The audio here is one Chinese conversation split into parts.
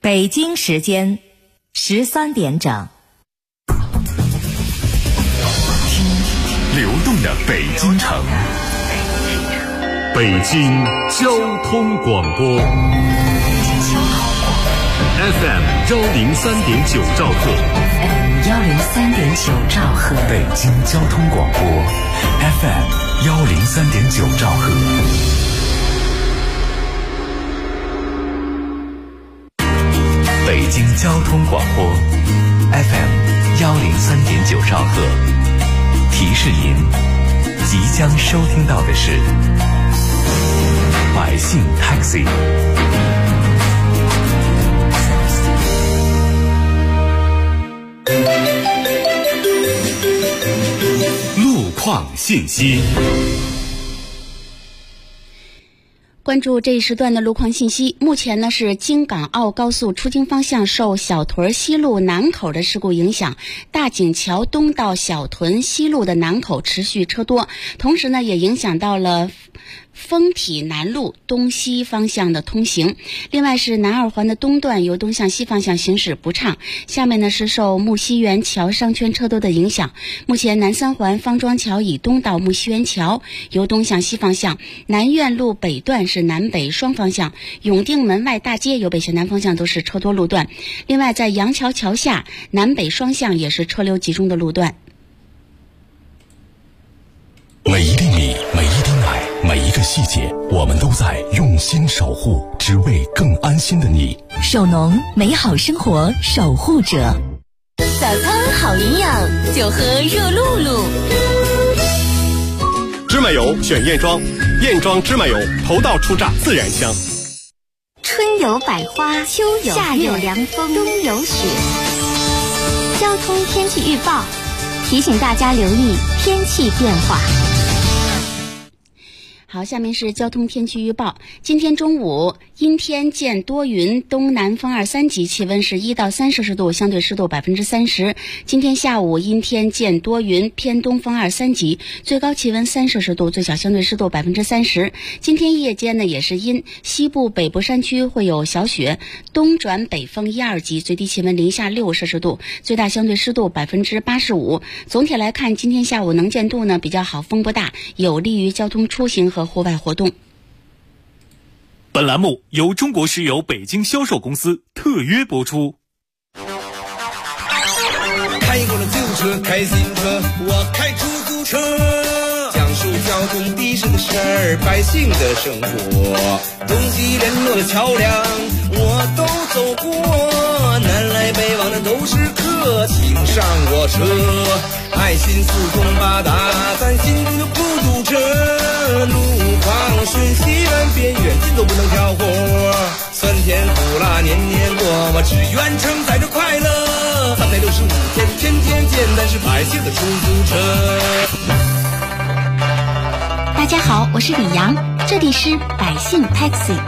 北京时间13点整。 听流动的北京城，北京交通广播 FM 103.9兆赫， FM 103.9兆赫， 北京交通广播 FM 103.9兆赫。北京交通广播 FM 103.9兆赫，提示您即将收听到的是百姓 Taxi。 路况信息。 关注这一时段的路况信息。目前呢是京港澳高速出京方向受小屯西路南口的事故影响，大井桥东到小屯西路的南口持续车多，同时呢也影响到了丰体南路东西方向的通行。另外是南二环的东段由东向西方向行驶不畅。下面呢是受木樨园桥商圈车多的影响，目前南三环方庄桥以东到木樨园桥由东向西方向，南苑路北段是南北双方向，永定门外大街由北向南方向都是车多路段。另外在杨桥桥下南北双向也是车流集中的路段。 每一粒米，每一滴奶，每一个细节，我们都在用心守护，只为更安心的你。 守农，美好生活守护者。 早餐好营养，就喝热露露。 芝麻油选燕庄，燕庄芝麻油头道出榨，自然香。 春有百花，秋有夏有凉风，冬有雪。交通天气预报提醒大家留意天气变化。 好，下面是交通天气预报。今天中午阴天见多云，东南风2、3级，气温是1到3摄氏度，相对湿度30%。今天下午阴天见多云，偏东风2、3级，最高气温3摄氏度，最小相对湿度30%。今天夜间呢也是阴，西部北部山区会有小雪，东转北风1、2级，最低气温零下6摄氏度，最大相对湿度85%。总体来看，今天下午能见度呢比较好，风不大，有利于交通出行和户外活动。 本栏目由中国石油北京销售公司特约播出。 开过了自由车，开自行车，我开出租车，讲述交通的士的事儿，百姓的生活，东西联络的桥梁我都走过，南来北往的都是客，请上我车，爱心四通八达，咱心中的孤独者，路况瞬息万变，远近都不能挑活，酸甜苦辣年年过，我只愿承载着快乐，365天天天见，但是百姓的出租车。 大家好，我是李阳，这里是百姓 Taxi。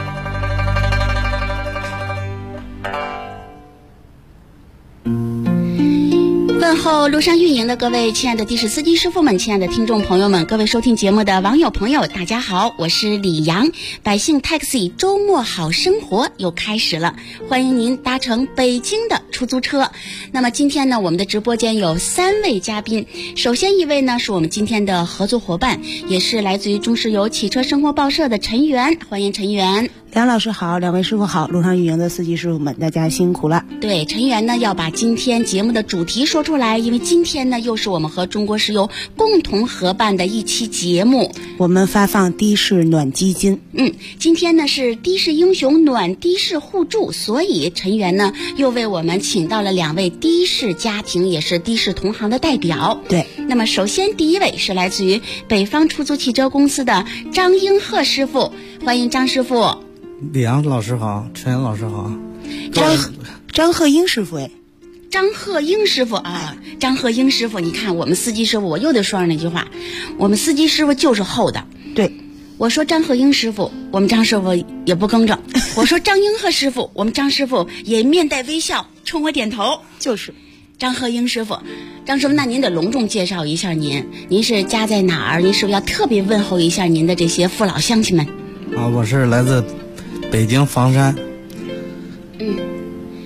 问候路上运营的各位亲爱的的士司机师傅们，亲爱的听众朋友们，各位收听节目的网友朋友，大家好，我是李阳。百姓 Taxi 周末好生活又开始了，欢迎您搭乘北京的出租车。那么今天呢，我们的直播间有3位嘉宾。首先一位呢是我们今天的合作伙伴，也是来自于中石油汽车生活报社的陈源，欢迎陈源。 梁老师好，两位师傅好，路上运营的司机师傅们，大家辛苦了。 对，陈源呢要把今天节目的主题说出来，因为今天呢又是我们和中国石油共同合办的一期节目， 我们发放的士暖基金。 今天呢是的士英雄暖的士互助，所以陈源呢又为我们请到了2位的士家庭，也是的士同行的代表。 对， 那么首先第一位是来自于北方出租汽车公司的张英鹤师傅，欢迎张师傅。 李阳老师好，陈阳老师好。 张鹤英师傅哎， 张鹤英师傅啊，张鹤英师傅，你看我们司机师傅，我又得说上那句话，我们司机师傅就是厚的。 对， 我说张鹤英师傅，我们张师傅也不更正；我说张英鹤师傅，我们张师傅也面带微笑冲我点头。 就是张鹤英师傅，张师傅，那您得隆重介绍一下您是家在哪儿？您是不是要特别问候一下您的这些父老乡亲们？ 我是来自北京房山。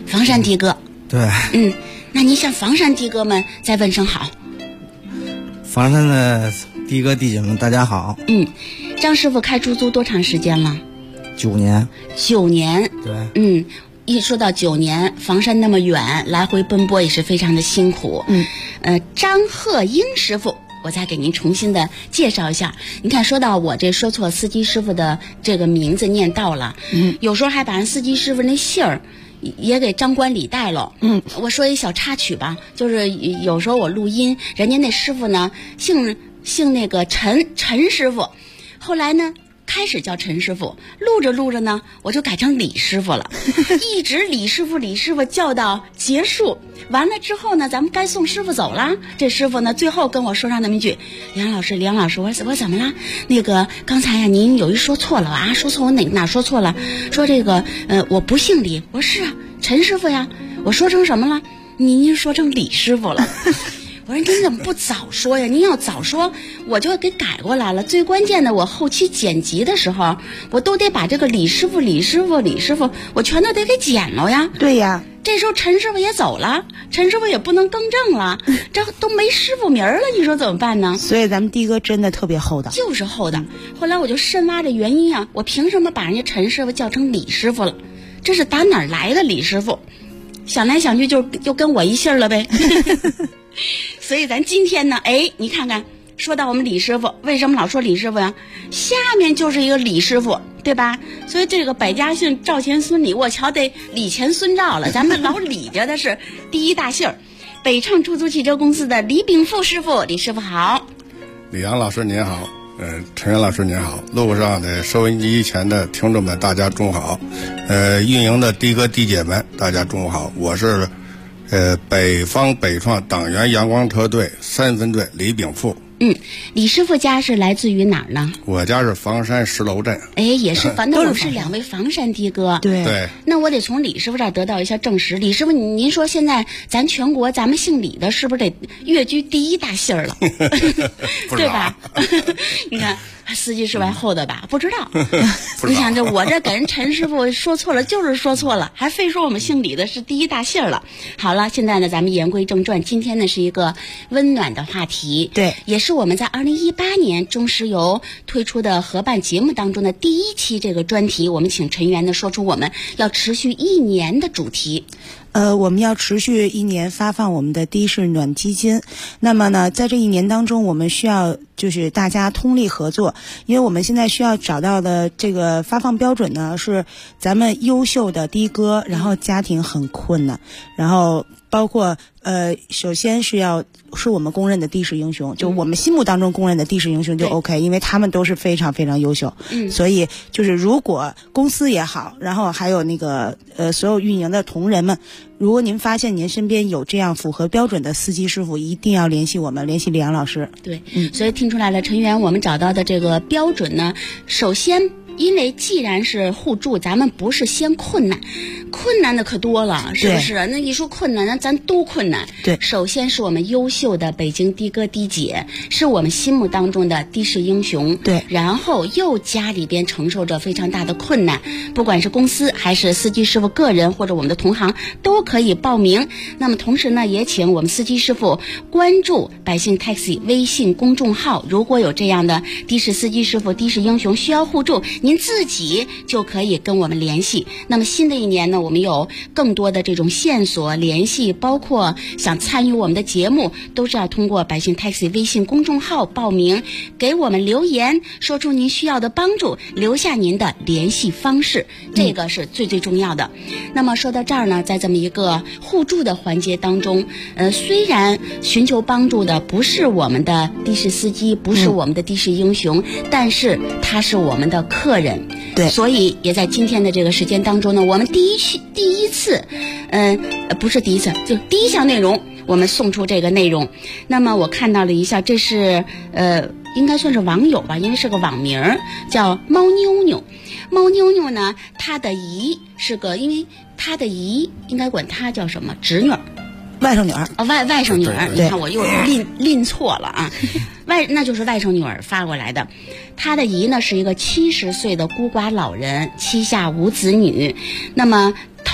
房山的哥。 对。 那你向房山的哥们再问声好。 房山的的哥的姐们大家好。 张师傅开出租多长时间了 ？9年。 9年。 对。 一说到9年，房山那么远，来回奔波也是非常的辛苦。张鹤英师傅，我再给您重新的介绍一下。你看，说到我这说错司机师傅的这个名字念到了，有时候还把人司机师傅那姓儿也给张冠李戴了。我说一小插曲吧，就是有时候我录音，人家那师傅呢姓那个陈师傅，后来呢开始叫陈师傅，录着录着呢，我就改成李师傅了，一直李师傅叫到结束。完了之后呢，咱们该送师傅走了。这师傅呢，最后跟我说上那么一句：“李阳老师，我怎么了？那个刚才呀，您有一说错了啊，说错我哪说错了？说这个我不姓李。”我说是啊，陈师傅呀。我说成什么了？您说成李师傅了。我说您怎么不早说呀？您要早说，我就给改过来了。最关键的，我后期剪辑的时候，我都得把这个李师傅，我全都得给剪了呀。 对呀， 这时候陈师傅也走了，陈师傅也不能更正了，这都没师傅名了，你说怎么办呢？ 所以咱们的哥真的特别厚道， 就是厚道。后来我就深挖这原因啊，我凭什么把人家陈师傅叫成李师傅了？这是打哪儿来的李师傅？想来想去就跟我一姓了呗。所以咱今天呢，你看看，说到我们李师傅，为什么老说李师傅呀？下面就是一个李师傅，对吧？所以这个百家姓赵钱孙李，我瞧得李钱孙赵了。咱们老李家的是第一大姓儿，北畅出租汽车公司的李炳富师傅，李师傅好。 李阳老师您好，陈元老师您好，路上的收音机前的听众们大家中午好，运营的的哥的姐们大家中午好，我是北方北创党员阳光车队3分队李炳富。 李师傅家是来自于哪儿呢？ 我家是房山石楼镇。 也是那我们是2位房山的哥。 对。 那我得从李师傅这儿得到一下证实。李师傅，您说现在咱全国咱们姓李的，是不是得跃居第一大姓了？对吧？你看司机师傅还厚道吧？不知道。你想我这给人陈师傅说错了，就是说错了，还非说我们姓李的是第一大姓了。好了，现在呢，咱们言归正传，今天呢是一个温暖的话题， 对， 也是我们在2018年中石油推出的合办节目当中的第1期这个专题，我们请陈员呢说出我们要持续1年的主题。 我们要持续1年发放我们的的士暖基金。那么呢，在这1年当中，我们需要就是大家通力合作，因为我们现在需要找到的这个发放标准呢，是咱们优秀的的哥，然后家庭很困难，然后包括首先是我们公认的的士英雄，就我们心目当中公认的的士英雄就 OK， 因为他们都是非常非常优秀。所以就是如果公司也好，然后还有那个所有运营的同仁们，如果您发现您身边有这样符合标准的司机师傅，一定要联系我们，联系李阳老师。 对，所以听出来了，陈员我们找到的这个标准呢，首先因为既然是互助，咱们不是先困难的可多了，是不是？那一说困难，那咱都困难。 对， 首先是我们优秀的北京的哥的姐，是我们心目当中的的士英雄。 对， 然后又家里边承受着非常大的困难，不管是公司还是司机师傅个人或者我们的同行都可以报名。那么同时呢，也请我们司机师傅关注百姓 Taxi 微信公众号，如果有这样的的士司机师傅、的士英雄需要互助，您自己就可以跟我们联系。那么新的1年呢，我们有更多的这种线索联系，包括想参与我们的节目，都是要通过百姓 Taxi 微信公众号报名，给我们留言，说出您需要的帮助，留下您的联系方式，这个是最重要的。那么说到这儿呢，在这么一个互助的环节当中，虽然寻求帮助的不是我们的的士司机，不是我们的的士英雄，但是他是我们的客人。 对， 所以也在今天的这个时间当中呢，我们第一次，不是第一次，就第1项内容，我们送出这个内容。那么我看到了一下，这是应该算是网友吧，因为是个网名，叫猫妞妞。猫妞妞呢，她的姨是个，因为她的姨应该管她叫什么侄女儿。 外甥女儿外甥女儿，你看我又拎错了啊，那就是外甥女儿发过来的。她的姨呢是一个70岁的孤寡老人，膝下无子女。那么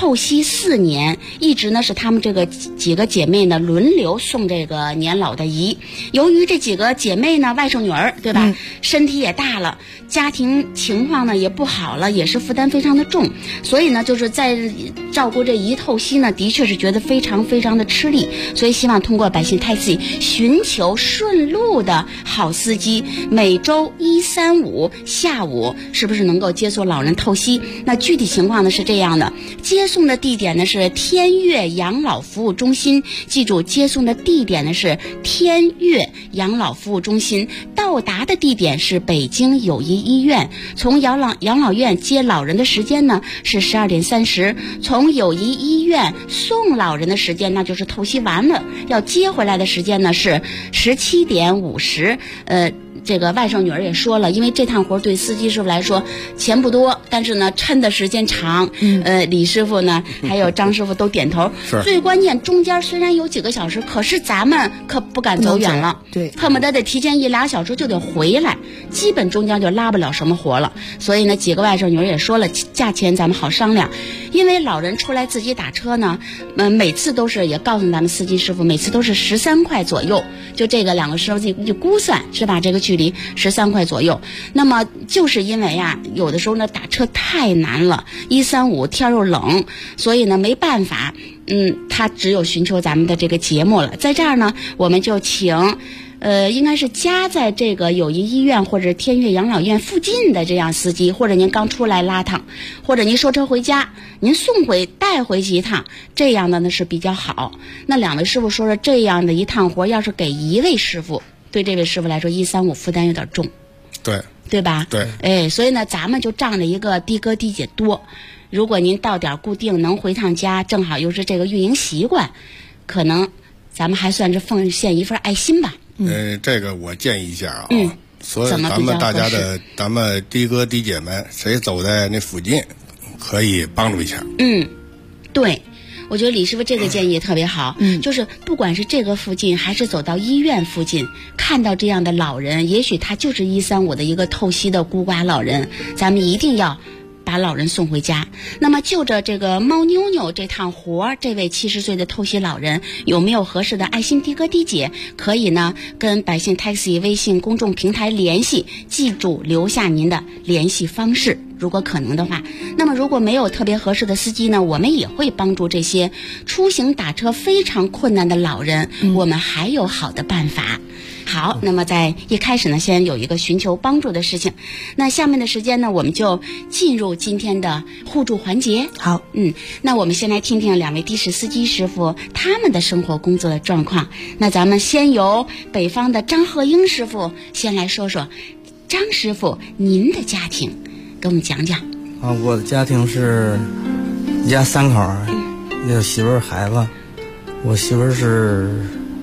透析4年，一直呢是他们这个几个姐妹呢轮流送这个年老的仪。由于这几个姐妹呢外甥女儿对吧，身体也大了，家庭情况呢也不好了，也是负担非常的重，所以呢就是在照顾这仪透析呢，的确是觉得非常非常的吃力，所以希望通过百姓taxi寻求顺路的好司机，每周1、3、5下午是不是能够接送老人透析？那具体情况呢是这样的，接送的地点呢是天悦养老服务中心，记住接送的地点呢是天悦养老服务中心，到达的地点是北京友谊医院。从养老院接老人的时间呢是12点30，从友谊医院送老人的时间那就是透析完了要接回来的时间呢是17点50。这个外甥女儿也说了，因为这趟活对司机师傅来说钱不多，但是呢抻的时间长。李师傅呢还有张师傅都点头。最关键中间虽然有几个小时，可是咱们可不敢走远了， 对， 恨不得提前1、2小时就得回来，基本中间就拉不了什么活了。所以呢几个外甥女儿也说了，价钱咱们好商量，因为老人出来自己打车呢，每次都是也告诉咱们司机师傅，每次都是13块左右，就这个2个师傅就估算是吧，这个距离13块左右。那么就是因为有的时候呢打车太难了，1、3、5天又冷，所以呢没办法，他只有寻求咱们的这个节目了。在这儿呢我们就请应该是家在这个友谊医院或者天悦养老院附近的这样司机，或者您刚出来拉趟，或者您收车回家，您带回去一趟，这样的呢是比较好。那2位师傅说这样的一趟活要是给1位师傅，对这位师傅来说1、3、5负担有点重，对吧？ 对， 所以呢咱们就仗着一个的哥的姐多，如果您到点固定能回趟家，正好又是这个运营习惯，可能咱们还算是奉献一份爱心吧。 这个我建议一下所以咱们大家咱们的哥的姐们，谁走在那附近，可以帮助一下。 对。我觉得李师傅这个建议也特别好，就是不管是这个附近还是走到医院附近，看到这样的老人，也许他就是1、3、5的一个透析的孤寡老人，咱们一定要把老人送回家。那么就着这个猫妞妞这趟活，这位70岁的透析老人有没有合适的爱心的哥的姐，可以呢跟百姓 taxi 微信公众平台联系，记住留下您的联系方式，如果可能的话。那么如果没有特别合适的司机呢，我们也会帮助这些出行打车非常困难的老人，我们还有好的办法。好，那么在一开始呢先有一个寻求帮助的事情，那下面的时间呢我们就进入今天的互助环节。 好， 那我们先来听听2位的士司机师傅他们的生活工作的状况。那咱们先由北方的张鹤英师傅先来说说，张师傅您的家庭给我们讲讲。 我的家庭是一家3口，有媳妇儿孩子。我媳妇儿是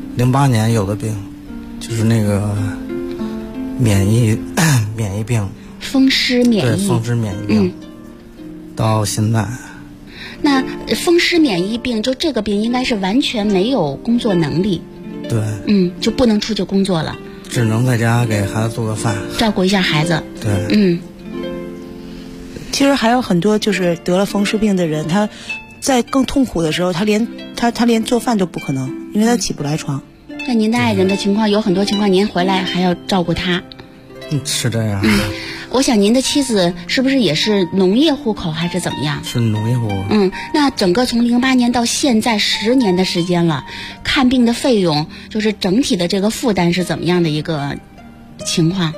08年有的病，就是那个免疫病， 风湿免疫， 对，风湿免疫病，到现在。 那风湿免疫病就这个病应该是完全没有工作能力， 对， 就不能出去工作了， 只能在家给孩子做个饭， 照顾一下孩子。 对， 其实还有很多就是得了风湿病的人，他在更痛苦的时候，他连做饭都不可能，因为他起不来床。 那您的爱人的情况，有很多情况您回来还要照顾他。 是这样。 我想您的妻子是不是也是农业户口还是怎么样？ 是农业户。 那整个从08年到现在10年的时间了，看病的费用就是整体的这个负担是怎么样的一个情况？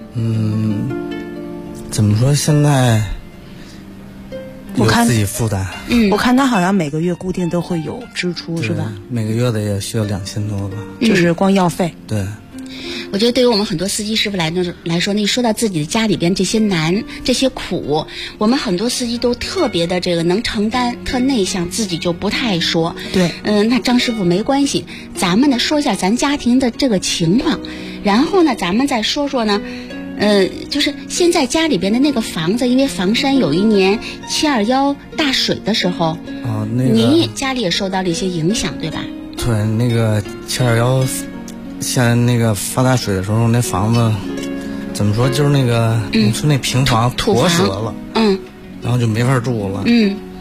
怎么说，现在有自己负担。 我看他好像每个月固定都会有支出，是吧？ 每个月的也需要2000多吧， 就是光药费。 对。 我觉得对于我们很多司机师傅来说，那说到自己的家里边这些难、这些苦，我们很多司机都特别的这个能承担，特内向，自己就不太爱说。 对， 那张师傅没关系，咱们呢说一下咱家庭的这个情况，然后呢咱们再说说呢，就是现在家里边的那个房子，因为房山有一年721大水的时候，您家里也受到了一些影响，对吧？ 对，那个721。像那个发大水的时候，那房子怎么说，就是那个农村那平房脱折了，然后就没法住了，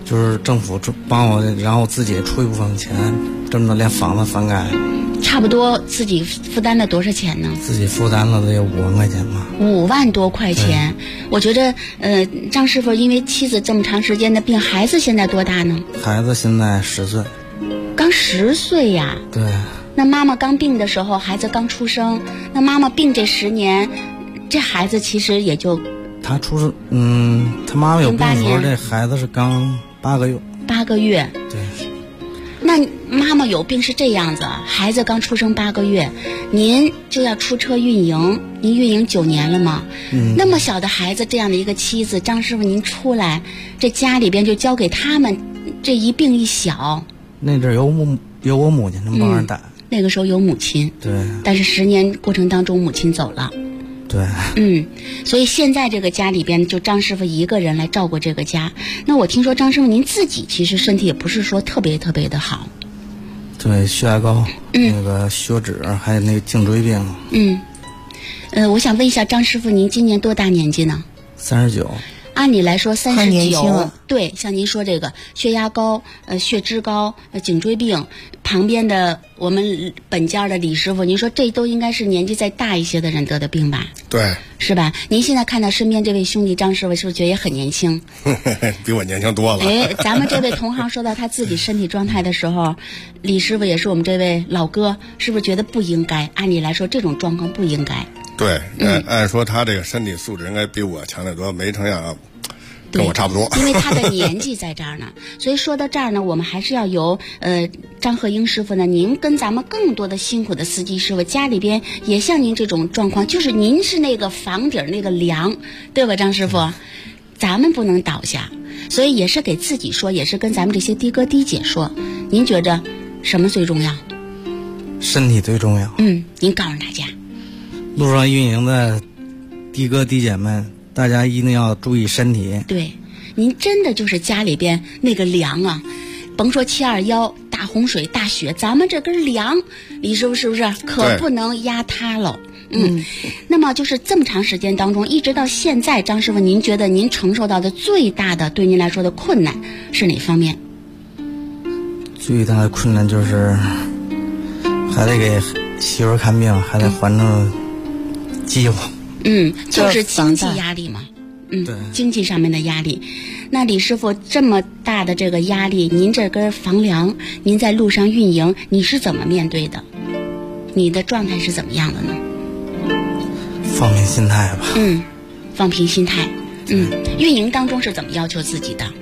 就是政府帮我，然后自己出一部分钱，这么着连房子翻盖。 差不多自己负担了多少钱呢？ 自己负担了得有5万块钱吧。 5万多块钱，我觉得，张师傅因为妻子这么长时间的病，孩子现在多大呢？ 孩子现在10岁。 刚10岁呀。 对。 那妈妈刚病的时候，孩子刚出生，那妈妈病这10年，这孩子其实也就。 他出生，他妈妈有病的时候，这孩子是刚8个月。 8个月。 对。 那妈妈有病是这样子，孩子刚出生8个月，您就要出车运营，您运营9年了吗？那么小的孩子，这样的一个妻子，张师傅您出来，这家里边就交给他们，这一病一小。 那阵有我母亲能帮人带。 那个时候有母亲。 对。 但是10年过程当中，母亲走了。 对。 所以现在这个家里边就张师傅一个人来照顾这个家。那我听说张师傅您自己其实身体也不是说特别特别的好。 对，血压高，那个血脂，还有那个颈椎病。 我想问一下张师傅，您今年多大年纪呢 ？39。 按理来说 39， 对，像您说这个血压高、血脂高、颈椎病，旁边的我们本家的李师傅，您说这都应该是年纪再大一些的人得的病吧？ 对， 是吧？您现在看到身边这位兄弟张师傅，是不是觉得也很年轻？ 比我年轻多了。 咱们这位同行说到他自己身体状态的时候，李师傅也是我们这位老哥，是不是觉得不应该？按理来说，这种状况不应该。 对，按说他这个身体素质应该比我强得多，没成想跟我差不多。 因为他的年纪在这儿呢，所以说到这儿呢，我们还是要由张鹤英师傅呢，您跟咱们更多的辛苦的司机师傅，家里边也像您这种状况，就是您是那个房顶那个梁，对吧，张师傅？咱们不能倒下，所以也是给自己说，也是跟咱们这些的哥的姐说，您觉着什么最重要？ 身体最重要。 您告诉大家。 路上运营的的哥的姐们，大家一定要注意身体。 对，您真的就是家里边那个梁啊，甭说721大洪水大雪，咱们这根梁，李师傅是不是可不能压塌了？那么就是这么长时间当中，一直到现在，张师傅，您觉得您承受到的最大的对您来说的困难是哪方面？ 最大的困难就是还得给媳妇看病，还得还着计划。 就是经济压力嘛。 对， 经济上面的压力。那李师傅这么大的这个压力，您这根房梁，您在路上运营，你是怎么面对的？你的状态是怎么样的呢？ 放平心态吧。 放平心态。运营当中是怎么要求自己的？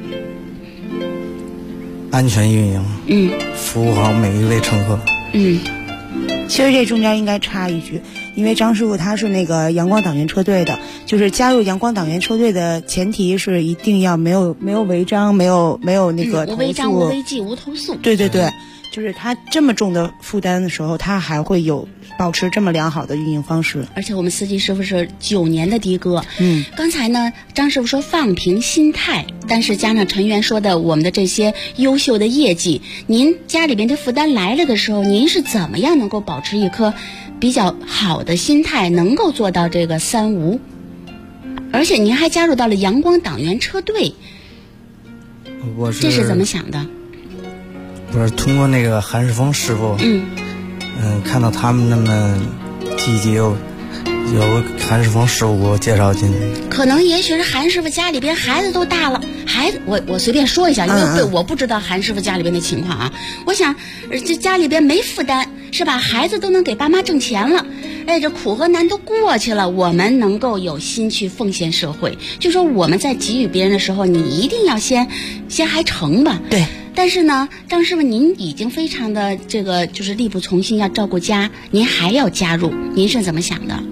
安全运营。服务好每一位乘客。 其实这中间应该插一句，因为张师傅他是那个阳光党员车队的，就是加入阳光党员车队的前提是一定要没有违章，没有那个投诉， 无违章、无违纪、无投诉。 对，就是他这么重的负担的时候，他还会有保持这么良好的运营方式。 而且我们司机师傅是9年的的哥。刚才呢，张师傅说放平心态，但是加上陈员说的我们的这些优秀的业绩，您家里边的负担来了的时候，您是怎么样能够保持一颗比较好的心态，能够做到这个3无？而且您还加入到了阳光党员车队，这是怎么想的？ 我是通过那个韩世峰师傅，看到他们那么积极，有韩世峰师傅给我介绍进去。 可能也许是韩师傅家里边孩子都大了，孩子我随便说一下，因为我不知道韩师傅家里边的情况啊。我想这家里边没负担是吧？孩子都能给爸妈挣钱了，这苦和难都过去了，我们能够有心去奉献社会。就说我们在给予别人的时候，你一定要先还成吧。 对。 但是呢，张师傅您已经非常的这个就是力不从心，要照顾家，您还要加入，您是怎么想的？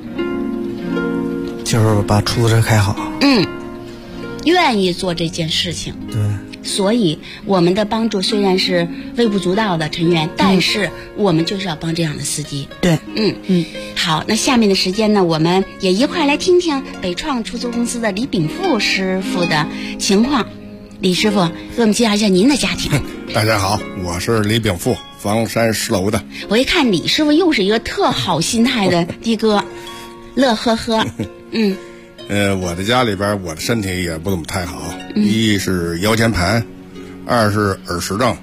就是把出租车开好。 愿意做这件事情。 对。 所以我们的帮助虽然是微不足道的成员，但是我们就是要帮这样的司机。 对。 好，那下面的时间呢，我们也一块来听听北创出租公司的李炳富师傅的情况。李师傅，给我们介绍一下您的家庭。 大家好，我是李炳富，房山10楼的。 我一看李师傅又是一个特好心态的的哥，乐呵呵。 我的家里边，我的身体也不怎么太好，一是腰间盘， 二是耳石症。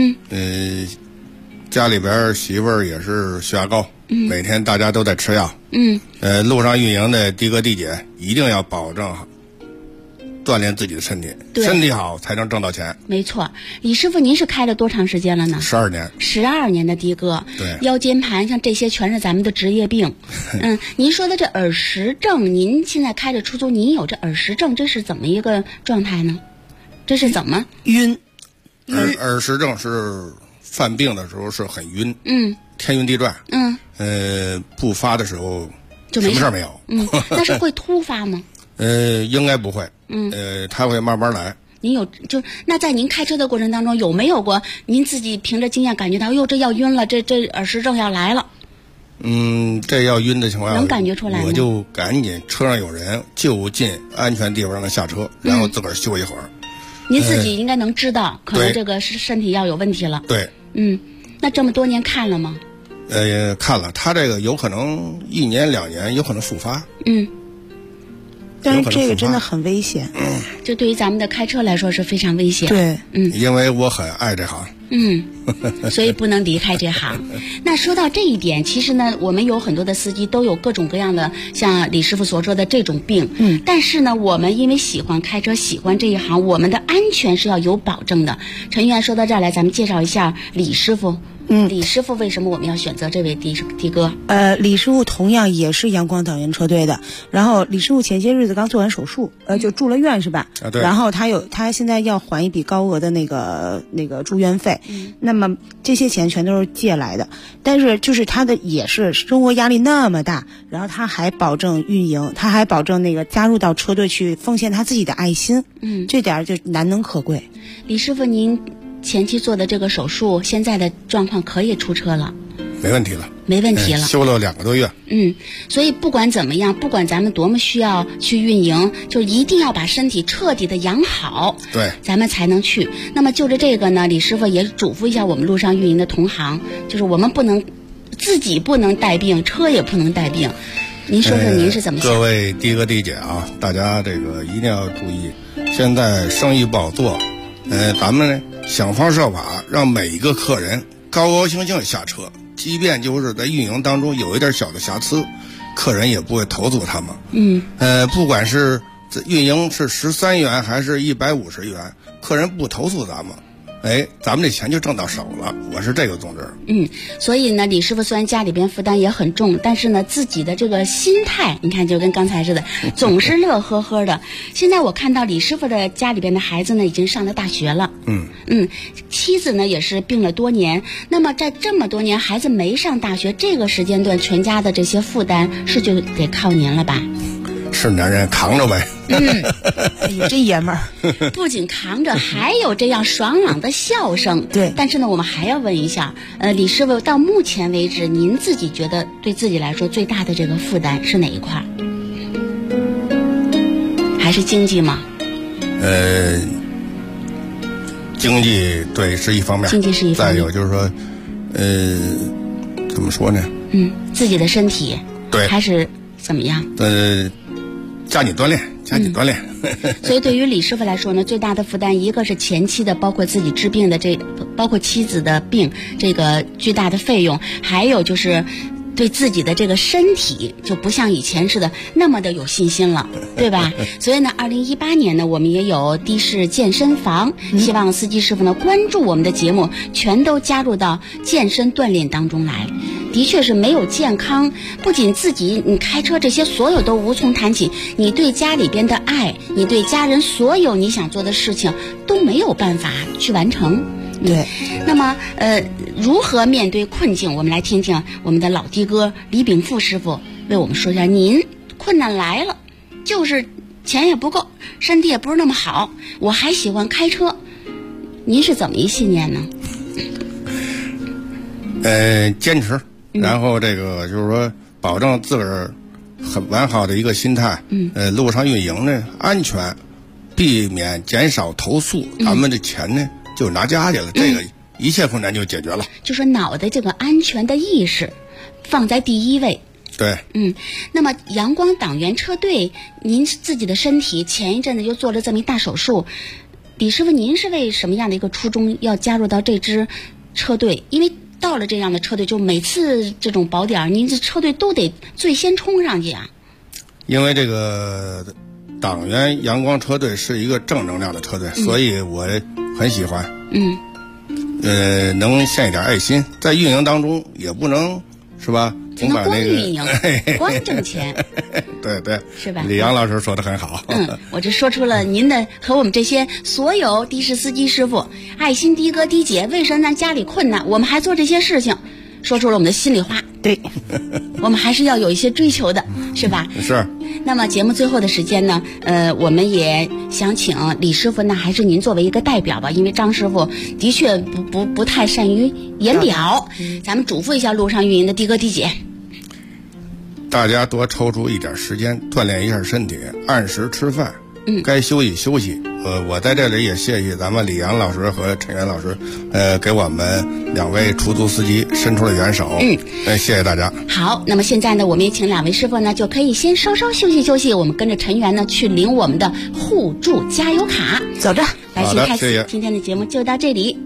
家里边媳妇儿也是血压高，每天大家都在吃药。路上运营的的哥的姐一定要保证锻炼自己的身体，身体好才能挣到钱。 没错，李师傅，您是开了多长时间了呢 ？12年。 12年的的哥， 对， 腰间盘像这些全是咱们的职业病。您说的这耳石症，您现在开着出租，您有这耳石症，这是怎么一个状态呢？这是怎么晕？ 耳石症是犯病的时候是很晕，天晕地转，不发的时候就没什么事儿没有， 那是会突发吗？ 应该不会，他会慢慢来。 您有那在您开车的过程当中有没有过您自己凭着经验感觉到，哟，这要晕了，这耳石症要来了？ 这要晕的情况下能感觉出来吗？ 我就赶紧车上有人就近安全地方让他下车，然后自个儿休一会儿。 您自己应该能知道，可能这个是身体要有问题了。 对， 那这么多年看了吗？ 看了，他这个有可能1年2年有可能复发。 但是这个真的很危险。 这对于咱们的开车来说是非常危险。 对， 因为我很爱这行。 所以不能离开这行。那说到这一点，其实呢，我们有很多的司机都有各种各样的像李师傅所说的这种病。但是呢，我们因为喜欢开车，喜欢这一行，我们的安全是要有保证的。陈员说到这儿来，咱们介绍一下李师傅。李师傅为什么我们要选择这位的哥？ 李师傅同样也是阳光党员车队的。然后李师傅前些日子刚做完手术，就住了院是吧？ 对。 然后他现在要还一笔高额的那个住院费。那么这些钱全都是借来的，但是就是他的也是生活压力那么大，然后他还保证运营，他还保证加入到车队去奉献他自己的爱心。这点就难能可贵。 李师傅，您前期做的这个手术，现在的状况可以出车了？ 没问题了， 没问题了， 休了2个多月。 所以不管怎么样，不管咱们多么需要去运营，就一定要把身体彻底的养好， 对， 咱们才能去。那么就着这个呢，李师傅也嘱咐一下我们路上运营的同行，就是我们自己不能带病，车也不能带病。您说说您是怎么想？ 各位的哥的姐啊，大家这个一定要注意，现在生意不好做，咱们呢想方设法让每一个客人高高兴兴下车，即便就是在运营当中有一点小的瑕疵，客人也不会投诉他们。不管是运营是13元还是150元，客人不投诉咱们，咱们这钱就挣到手了。我是这个宗旨。 所以呢，李师傅虽然家里边负担也很重，但是呢，自己的这个心态，你看就跟刚才似的，总是乐呵呵的。现在我看到李师傅的家里边的孩子呢，已经上了大学了。妻子呢也是病了多年。那么在这么多年孩子没上大学这个时间段，全家的这些负担是就得靠您了吧？ 是男人扛着呗。 哎呦，这爷们儿不仅扛着，还有这样爽朗的笑声。 对， 但是呢，我们还要问一下，李师傅，到目前为止，您自己觉得对自己来说最大的这个负担是哪一块？还是经济吗？ 经济对是一方面， 经济是一方面。 再有就是说，怎么说呢？ 自己的身体对还是怎么样？ 加紧锻炼。 所以对于李师傅来说呢，最大的负担一个是前期的，包括自己治病的包括妻子的病这个巨大的费用，还有就是对自己的这个身体就不像以前似的那么的有信心了，对吧？所以呢，2018年呢，我们也有的士健身房，希望司机师傅呢关注我们的节目，全都加入到健身锻炼当中来。的确是没有健康，不仅自己你开车这些所有都无从谈起，你对家里边的爱，你对家人所有你想做的事情都没有办法去完成。 对， 那么如何面对困境？我们来听听我们的老的哥李炳富师傅为我们说一下，您困难来了，就是钱也不够，身体也不是那么好，我还喜欢开车，您是怎么一信念呢？ 坚持，然后这个就是说保证自个儿很完好的一个心态。路上运营呢安全，避免减少投诉，咱们的钱呢就拿家去了，这个一切困难就解决了。 就说脑袋这个安全的意识放在第一位。 对， 那么阳光党员车队，您自己的身体前一阵子又做了这么一大手术， 李师傅，您是为什么样的一个初衷要加入到这支车队？因为到了这样的车队，就每次这种保点，您这车队都得最先冲上去啊。因为这个党员阳光车队是一个正能量的车队，所以我很喜欢。能献一点爱心，在运营当中也不能是吧？ 只能光运营，光挣钱。 对， 是吧？ 李阳老师说的很好。 我这说出了您的和我们这些所有的士司机师傅爱心的哥的姐，为什么咱家里困难，我们还做这些事情，说出了我们的心里话。对，我们还是要有一些追求的，是吧？ 是。 那么节目最后的时间呢，我们也想请李师傅，那还是您作为一个代表吧，因为张师傅的确不太善于言表，咱们嘱咐一下路上运营的的哥的姐。 大家多抽出一点时间锻炼一下身体，按时吃饭，该休息休息。我在这里也谢谢咱们李阳老师和陈元老师，给我们2位出租司机伸出了援手。谢谢大家。好，那么现在呢，我们也请2位师傅呢，就可以先稍稍休息休息，我们跟着陈元呢去领我们的互助加油卡。走着，来，谢谢。今天的节目就到这里。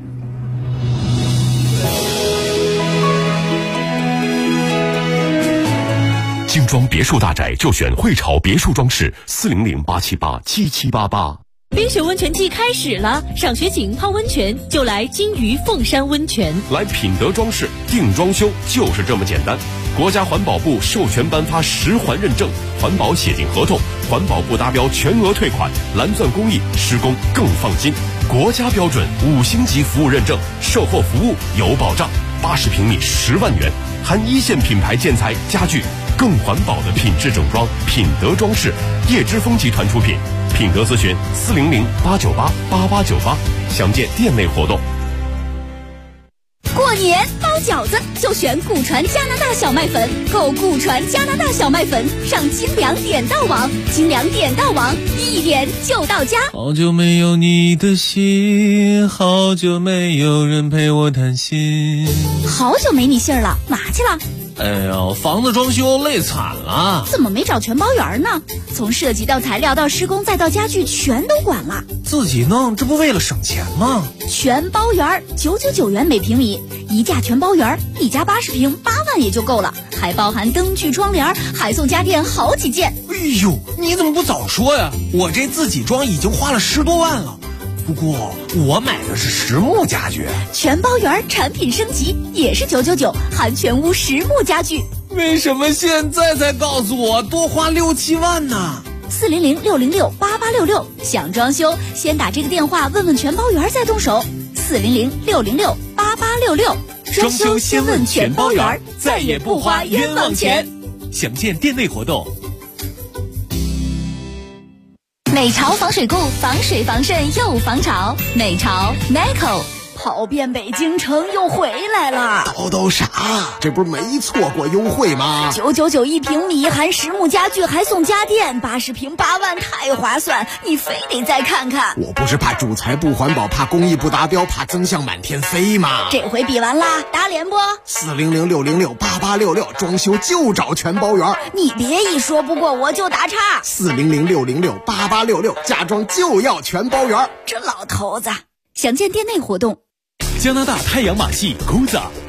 精装别墅大宅就选汇潮别墅装饰，400-878-7788。 冰雪温泉季开始了，上学景泡温泉就来金鱼凤山温泉。 来品德装饰定装修就是这么简单。国家环保部授权颁发10环认证，环保写进合同，环保部达标全额退款，蓝钻工艺，施工更放心。国家标准5星级服务认证，售后服务有保障。80平米10万元，含1线品牌建材家具，更环保的品质整装，品德装饰，叶之峰集团出品。品德咨询400-898-8898，详见店内活动。 过年包饺子就选顾传加拿大小麦粉，购顾传加拿大小麦粉上金粮点到网，金粮点到网一点就到家。 好久没有你的信，好久没有人陪我谈心。 好久没你信儿了，哪去了？ 哎呦，房子装修累惨了。 怎么没找全包圆呢？从设计到材料到施工再到家具全都管了。 自己弄，这不为了省钱吗？ 全包圆999元每平米，一价全包圆，一家80平8万也就够了，还包含灯具窗帘，还送家电好几件。 哎呦，你怎么不早说呀？我这自己装已经花了10多万了。不过我买的是实木家具， 全包圆产品升级也是999，含全屋实木家具。 为什么现在才告诉我多花6、7万呢 ？400-606-8866，想装修先打这个电话问问全包圆再动手。400-606-8866， 装修先问全包圆，再也不花冤枉钱。详见店内活动。 美潮防水固，防水防渗又防潮。美潮 Nico 跑遍北京城又回来了。 都傻，这不是没错过优惠吗 ？999一平米，含实木家具还送家电，80平8万，太划算！你非得再看看。 我不是怕主材不环保，怕工艺不达标，怕增项满天飞吗？ 这回比完啦，打脸不 ？400-606-8866，装修就找全包圆。 你别一说不过我就打岔。 400-606-8866，家装就要全包圆。 这老头子，详见店内活动。 加拿大太阳马戏 Kuza